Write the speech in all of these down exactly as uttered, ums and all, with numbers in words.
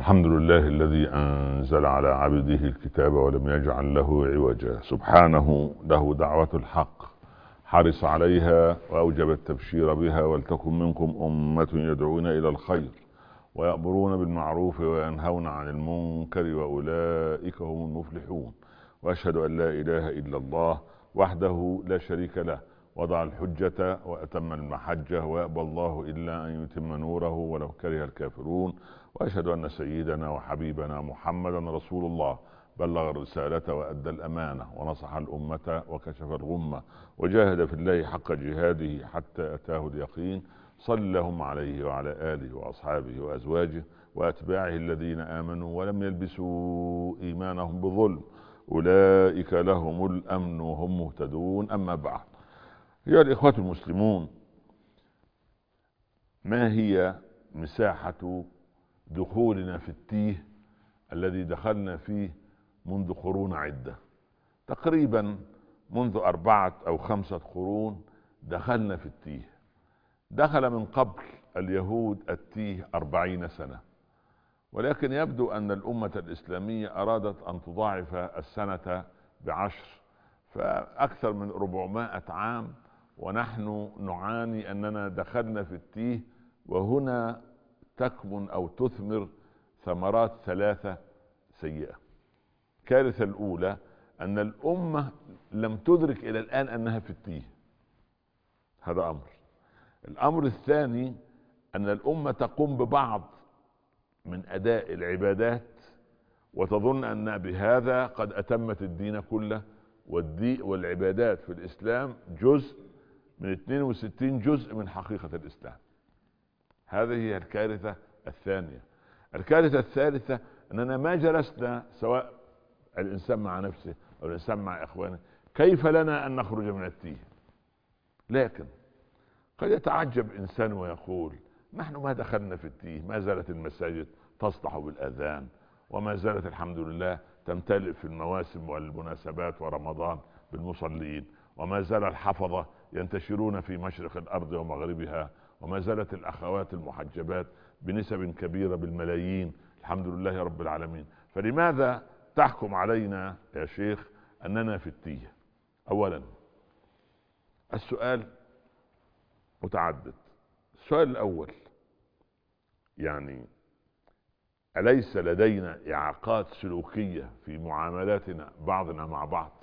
الحمد لله الذي أنزل على عبده الكتاب ولم يجعل له عوجا، سبحانه له دعوة الحق، حرص عليها وأوجب التبشير بها. ولتكن منكم أمة يدعون إلى الخير ويأمرون بالمعروف وينهون عن المنكر وأولئك هم المفلحون. وأشهد أن لا إله إلا الله وحده لا شريك له، وضع الحجة وأتم المحجة، ويأبى الله إلا أن يتم نوره ولو كره الكافرون. وأشهد أن سيدنا وحبيبنا محمدا رسول الله، بلغ الرسالة وأدى الأمانة ونصح الأمة وكشف الغمة وجاهد في الله حق جهاده حتى أتاه اليقين. صل اللهم عليه وعلى آله وأصحابه وأزواجه وأتباعه الذين آمنوا ولم يلبسوا إيمانهم بظلم، أولئك لهم الأمن وهم مهتدون. أما بعد، أيها الإخوة المسلمون، ما هي مساحة دخولنا في التيه الذي دخلنا فيه منذ قرون عدة؟ تقريبا منذ أربعة أو خمسة قرون دخلنا في التيه. دخل من قبل اليهود التيه أربعين سنة، ولكن يبدو أن الأمة الإسلامية أرادت أن تضاعف السنة بعشر، فأكثر من أربعمائة عام ونحن نعاني أننا دخلنا في التيه. وهنا تكمن أو تثمر ثمرات ثلاثة سيئة. الكارثة الأولى أن الأمة لم تدرك إلى الآن أنها في التيه، هذا أمر. الأمر الثاني أن الأمة تقوم ببعض من أداء العبادات وتظن أن بهذا قد أتمت الدين كله، والدين والعبادات في الإسلام جزء من اثنين وستين جزء من حقيقة الإسلام. هذه هي الكارثة الثانية. الكارثة الثالثة أننا ما جلسنا، سواء الإنسان مع نفسه أو الإنسان مع إخوانه، كيف لنا أن نخرج من التيه؟ لكن قد يتعجب إنسان ويقول: نحن ما دخلنا في التيه، ما زالت المساجد تصلح بالأذان، وما زالت الحمد لله تمتلئ في المواسم والمناسبات ورمضان بالمصلين، وما زال الحفظة ينتشرون في مشرق الأرض ومغربها، وما زالت الأخوات المحجبات بنسب كبيرة بالملايين، الحمد لله رب العالمين. فلماذا تحكم علينا يا شيخ أننا في التيه؟ أولا، السؤال متعدد. السؤال الأول، يعني أليس لدينا إعاقات سلوكية في معاملاتنا بعضنا مع بعض؟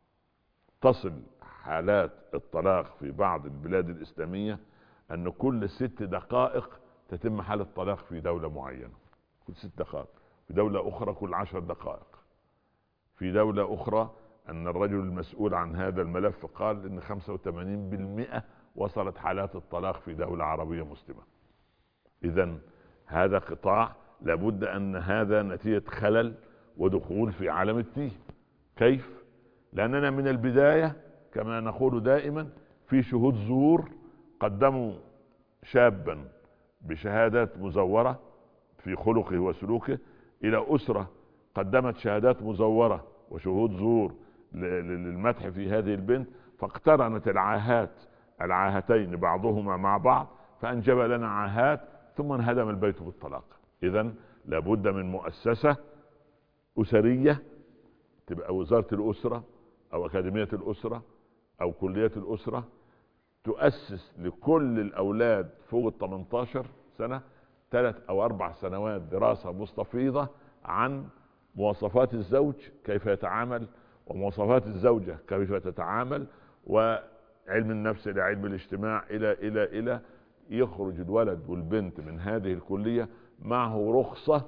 تصل حالات الطلاق في بعض البلاد الإسلامية أن كل ست دقائق تتم حالة طلاق في دولة معينة، كل ست دقائق. في دولة أخرى كل عشر دقائق. في دولة أخرى أن الرجل المسؤول عن هذا الملف قال إن خمسة وثمانين بالمئة وصلت حالات الطلاق في دولة عربية مسلمة. إذن هذا قطاع لابد أن هذا نتيجة خلل ودخول في عالم التيه. كيف؟ لأننا من البداية كما نقول دائما في شهود زور قدموا شابا بشهادات مزورة في خلقه وسلوكه إلى أسرة قدمت شهادات مزورة وشهود زور للمدح في هذه البنت، فاقترنت العاهات العاهتين بعضهما مع بعض فأنجب لنا عاهات، ثم انهدم البيت بالطلاق. إذن لابد من مؤسسة أسرية، تبقى وزارة الأسرة أو أكاديمية الأسرة أو كلية الأسرة، تؤسس لكل الأولاد فوق ثمانية عشر سنة ثلاث أو أربع سنوات دراسة مستفيضة عن مواصفات الزوج كيف يتعامل، ومواصفات الزوجة كيف تتعامل، وعلم النفس لعلم الاجتماع، إلى إلى إلى يخرج الولد والبنت من هذه الكلية معه رخصة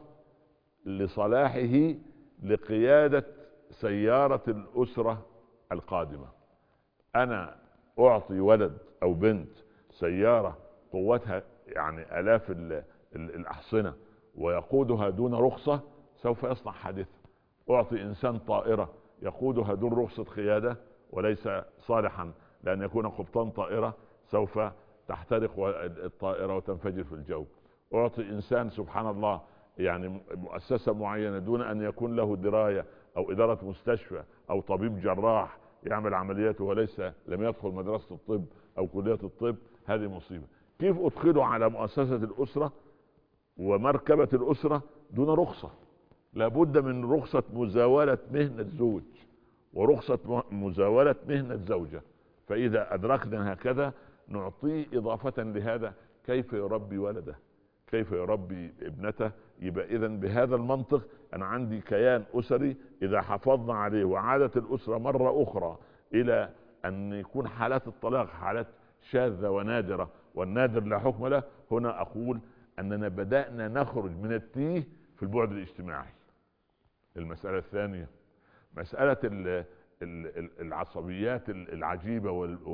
لصلاحه لقيادة سيارة الأسرة القادمة. أنا أعطي ولد أو بنت سيارة قوتها يعني آلاف الأحصنة ويقودها دون رخصة، سوف يصنع حادثة. أعطي إنسان طائرة يقودها دون رخصة قيادة وليس صالحا لأن يكون قبطان طائرة، سوف تحترق الطائرة وتنفجر في الجو. أعطي إنسان سبحان الله يعني مؤسسة معينة دون أن يكون له دراية، أو إدارة مستشفى أو طبيب جراح يعمل عملياته وليس لم يدخل مدرسة الطب أو كلية الطب، هذه مصيبة. كيف أدخله على مؤسسة الأسرة ومركبة الأسرة دون رخصة. لابد من رخصة مزاولة مهنة زوج ورخصة مزاولة مهنة زوجة. فإذا أدركنا هكذا نعطيه إضافة لهذا كيف يربي ولده، كيف يربي ابنته. يبقى إذا بهذا المنطق أنا عندي كيان أسري، إذا حافظنا عليه وعادت الأسرة مرة أخرى إلى أن يكون حالات الطلاق حالات شاذة ونادرة، والنادر لا حكم له، هنا أقول أننا بدأنا نخرج من التيه في البعد الاجتماعي. المسألة الثانية مسألة العصبيات العجيبة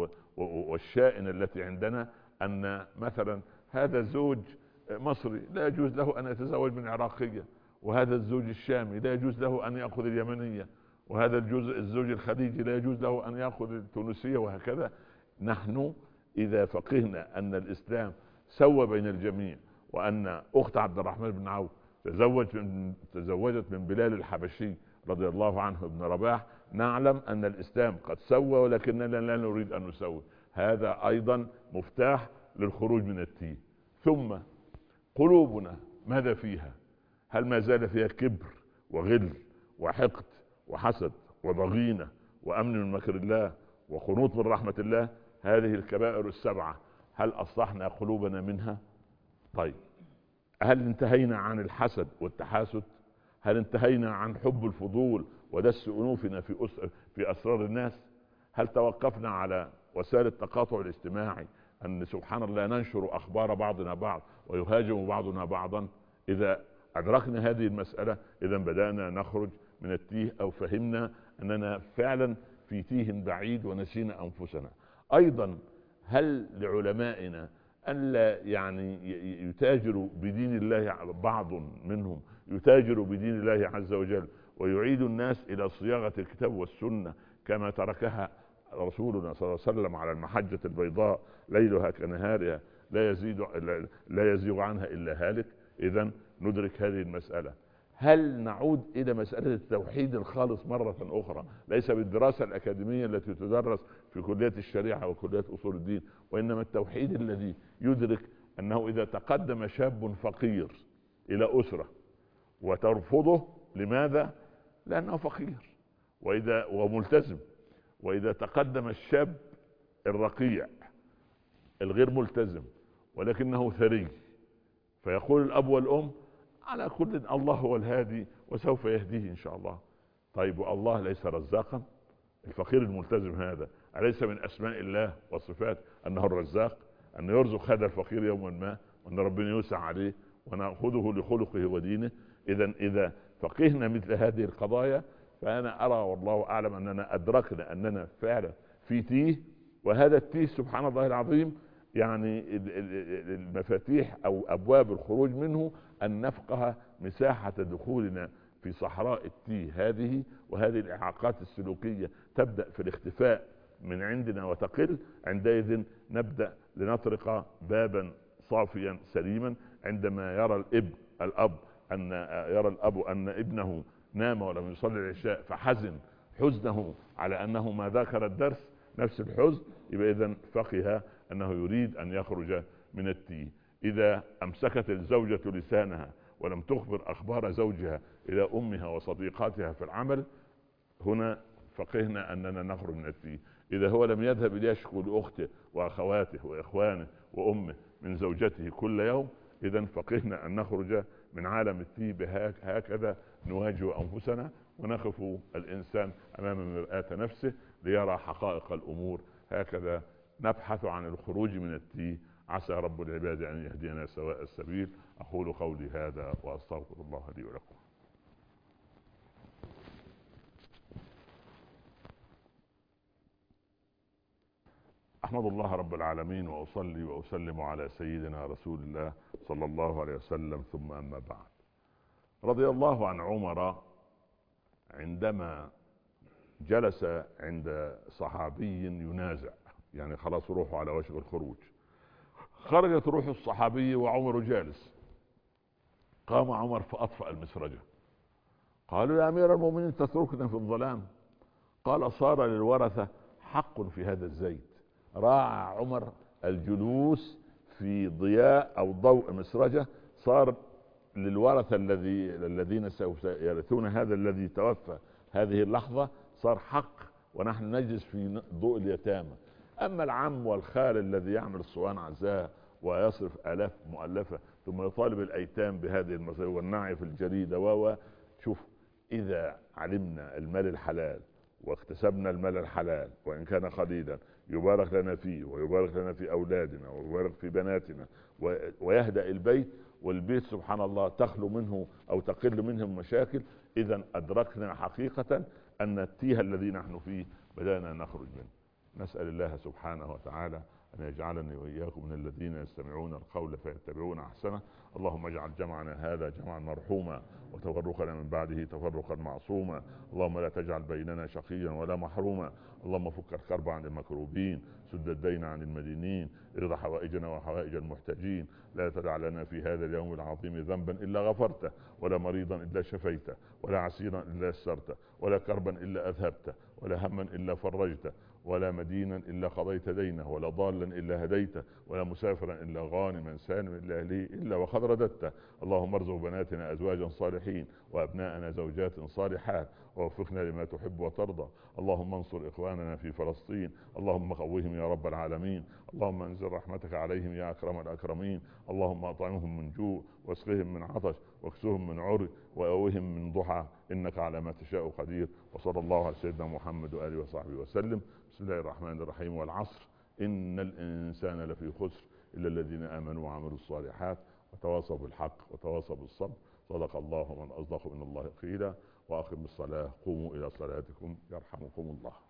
والشائنة التي عندنا، أن مثلا هذا زوج مصري لا يجوز له أن يتزوج من عراقية، وهذا الزوج الشامي لا يجوز له أن يأخذ اليمنية، وهذا الجزء الزوج الخليجي لا يجوز له أن يأخذ التونسية، وهكذا. نحن إذا فقهنا أن الإسلام سوى بين الجميع، وأن أخت عبد الرحمن بن عوف تزوج من تزوجت من بلال الحبشي رضي الله عنه ابن رباح، نعلم أن الإسلام قد سوى ولكننا لا نريد أن نسوي. هذا أيضا مفتاح للخروج من التيه. ثم قلوبنا ماذا فيها؟ هل ما زال فيها كبر وغل وحقد وحسد وضغينة وأمن من مكر الله وقنوط من رحمة الله؟ هذه الكبائر السبعة هل أصلحنا قلوبنا منها؟ طيب، هل انتهينا عن الحسد والتحاسد؟ هل انتهينا عن حب الفضول ودس أنوفنا في أسر في أسرار الناس؟ هل توقفنا على وسائل التقاطع الاجتماعي أن سبحان الله ننشر أخبار بعضنا بعض ويهاجم بعضنا بعضا؟ إذا أدركنا هذه المسألة إذا بدأنا نخرج من التيه، أو فهمنا أننا فعلا في تيه بعيد ونسينا أنفسنا. أيضا هل لعلمائنا أن لا يعني يتاجروا بدين الله؟ بعض منهم يتاجر بدين الله عز وجل ويعيد الناس إلى صياغة الكتاب والسنة كما تركها رسولنا صلى الله عليه وسلم على المحجة البيضاء ليلها كنهارها لا يزيد لا يزيغ عنها إلا هالك. إذن ندرك هذه المسألة. هل نعود إلى مسألة التوحيد الخالص مرة أخرى، ليس بالدراسة الأكاديمية التي تدرس في كليات الشريعة وكليات أصول الدين، وإنما التوحيد الذي يدرك أنه إذا تقدم شاب فقير إلى أسرة وترفضه، لماذا؟ لأنه فقير وإذا وملتزم. وإذا تقدم الشاب الرقيع الغير ملتزم ولكنه ثري، فيقول الأب والأم على كل الله هو الهادي وسوف يهديه إن شاء الله. طيب، والله ليس رزاقا؟ الفقير الملتزم هذا أليس من أسماء الله وصفات أنه الرزاق؟ أن يرزق هذا الفقير يوما ما، وأن ربنا يوسع عليه ونأخذه لخلقه ودينه. إذا إذا فقهنا مثل هذه القضايا فأنا أرى والله أعلم أننا أدركنا أننا فعلا في تيه. وهذا التيه سبحان الله العظيم يعني المفاتيح أو أبواب الخروج منه أن نفقه مساحة دخولنا في صحراء التيه هذه، وهذه الإعاقات السلوكية تبدأ في الاختفاء من عندنا وتقل. عندئذ نبدأ لنطرق بابا صافيا سليما. عندما يرى الاب الاب أن يرى الأب أن ابنه نام ولم يصلي العشاء فحزن حزنه على أنه ما ذاكر الدرس نفس الحزن، يبقى إذن فقه أنه يريد أن يخرج من التيه. إذا أمسكت الزوجة لسانها ولم تخبر أخبار زوجها إلى أمها وصديقاتها في العمل، هنا فقهنا أننا نخرج من التيه. إذا هو لم يذهب ليشكو لأخته وأخواته وإخوانه وأمه من زوجته كل يوم، إذن فقهنا أن نخرج من عالم التيه. هكذا نواجه أنفسنا ونقف الإنسان أمام مرآة نفسه ليرى حقائق الأمور. هكذا نبحث عن الخروج من التيه. عسى رب العباد أن يهدينا سواء السبيل. أقول قولي هذا وأستغفر الله لي ولكم. أحمد الله رب العالمين وأصلي وأسلم على سيدنا رسول الله صلى الله عليه وسلم، ثم أما بعد. رضي الله عن عمر عندما جلس عند صحابي ينازع، يعني خلاص روحه على وشك الخروج، خرجت روح الصحابي وعمر جالس. قام عمر فأطفأ المسرجة. قالوا يا أمير المؤمنين تتركنا في الظلام. قال صار للورثة حق في هذا الزيت. راعى عمر الجلوس في ضياء أو ضوء مسرجة، صار للورثة الذي الذين سوف يرثون هذا الذي توفى هذه اللحظة صار حق، ونحن نجلس في ضوء اليتامى. اما العم والخال الذي يعمل الصوان عزاء ويصرف الاف مؤلفة ثم يطالب الايتام بهذه المصاريف والنعي في الجريدة و شوف، اذا علمنا المال الحلال واكتسبنا المال الحلال وان كان قليلا يبارك لنا فيه ويبارك لنا في اولادنا ويبارك في بناتنا ويهدأ البيت، والبيت سبحان الله تخلو منه او تقل منه المشاكل، اذا ادركنا حقيقة ان التيه الذي نحن فيه بدأنا نخرج منه. نسأل الله سبحانه وتعالى أن يجعلني وإياكم من الذين يستمعون القول فيتبعون أحسنه. اللهم اجعل جمعنا هذا جمعا مرحوما وتفرقنا من بعده تفرقا معصوما. اللهم لا تجعل بيننا شقيا ولا محروما. اللهم فك الكرب عن المكروبين، سد الدين عن المدينين، ارض حوائجنا وحوائج المحتاجين. لا تدع لنا في هذا اليوم العظيم ذنبا إلا غفرته، ولا مريضا إلا شفيته، ولا عسيرا إلا يسرته، ولا كربا إلا أذهبته، ولا هما إلا فرجته، ولا مدينا إلا قضيت دينه، ولا ضالا إلا هديته، ولا مسافرا إلا غانما سالما إلا أهله إلا وقد رددته. اللهم ارزق بناتنا أزواجا صالحين وأبناءنا زوجات صالحات ووفقنا لما تحب وترضى. اللهم انصر إخواننا في فلسطين، اللهم قوهم يا رب العالمين. اللهم انزل رحمتك عليهم يا أكرم الأكرمين. اللهم أطعمهم من جوع واسقهم من عطش واكسهم من عري وأوهم من ضحى، إنك على ما تشاء قدير. وصلى الله على سيدنا محمد وآله وصحبه وسلم. بسم الله الرحمن الرحيم. والعصر إن الإنسان لفي خسر إلا الذين آمنوا وعملوا الصالحات وتواصوا بالحق وتواصوا بالصبر. صدق الله ومن أصدق من الله قيلا. وأقم الصلاة، قوموا إلى صلاتكم يرحمكم الله.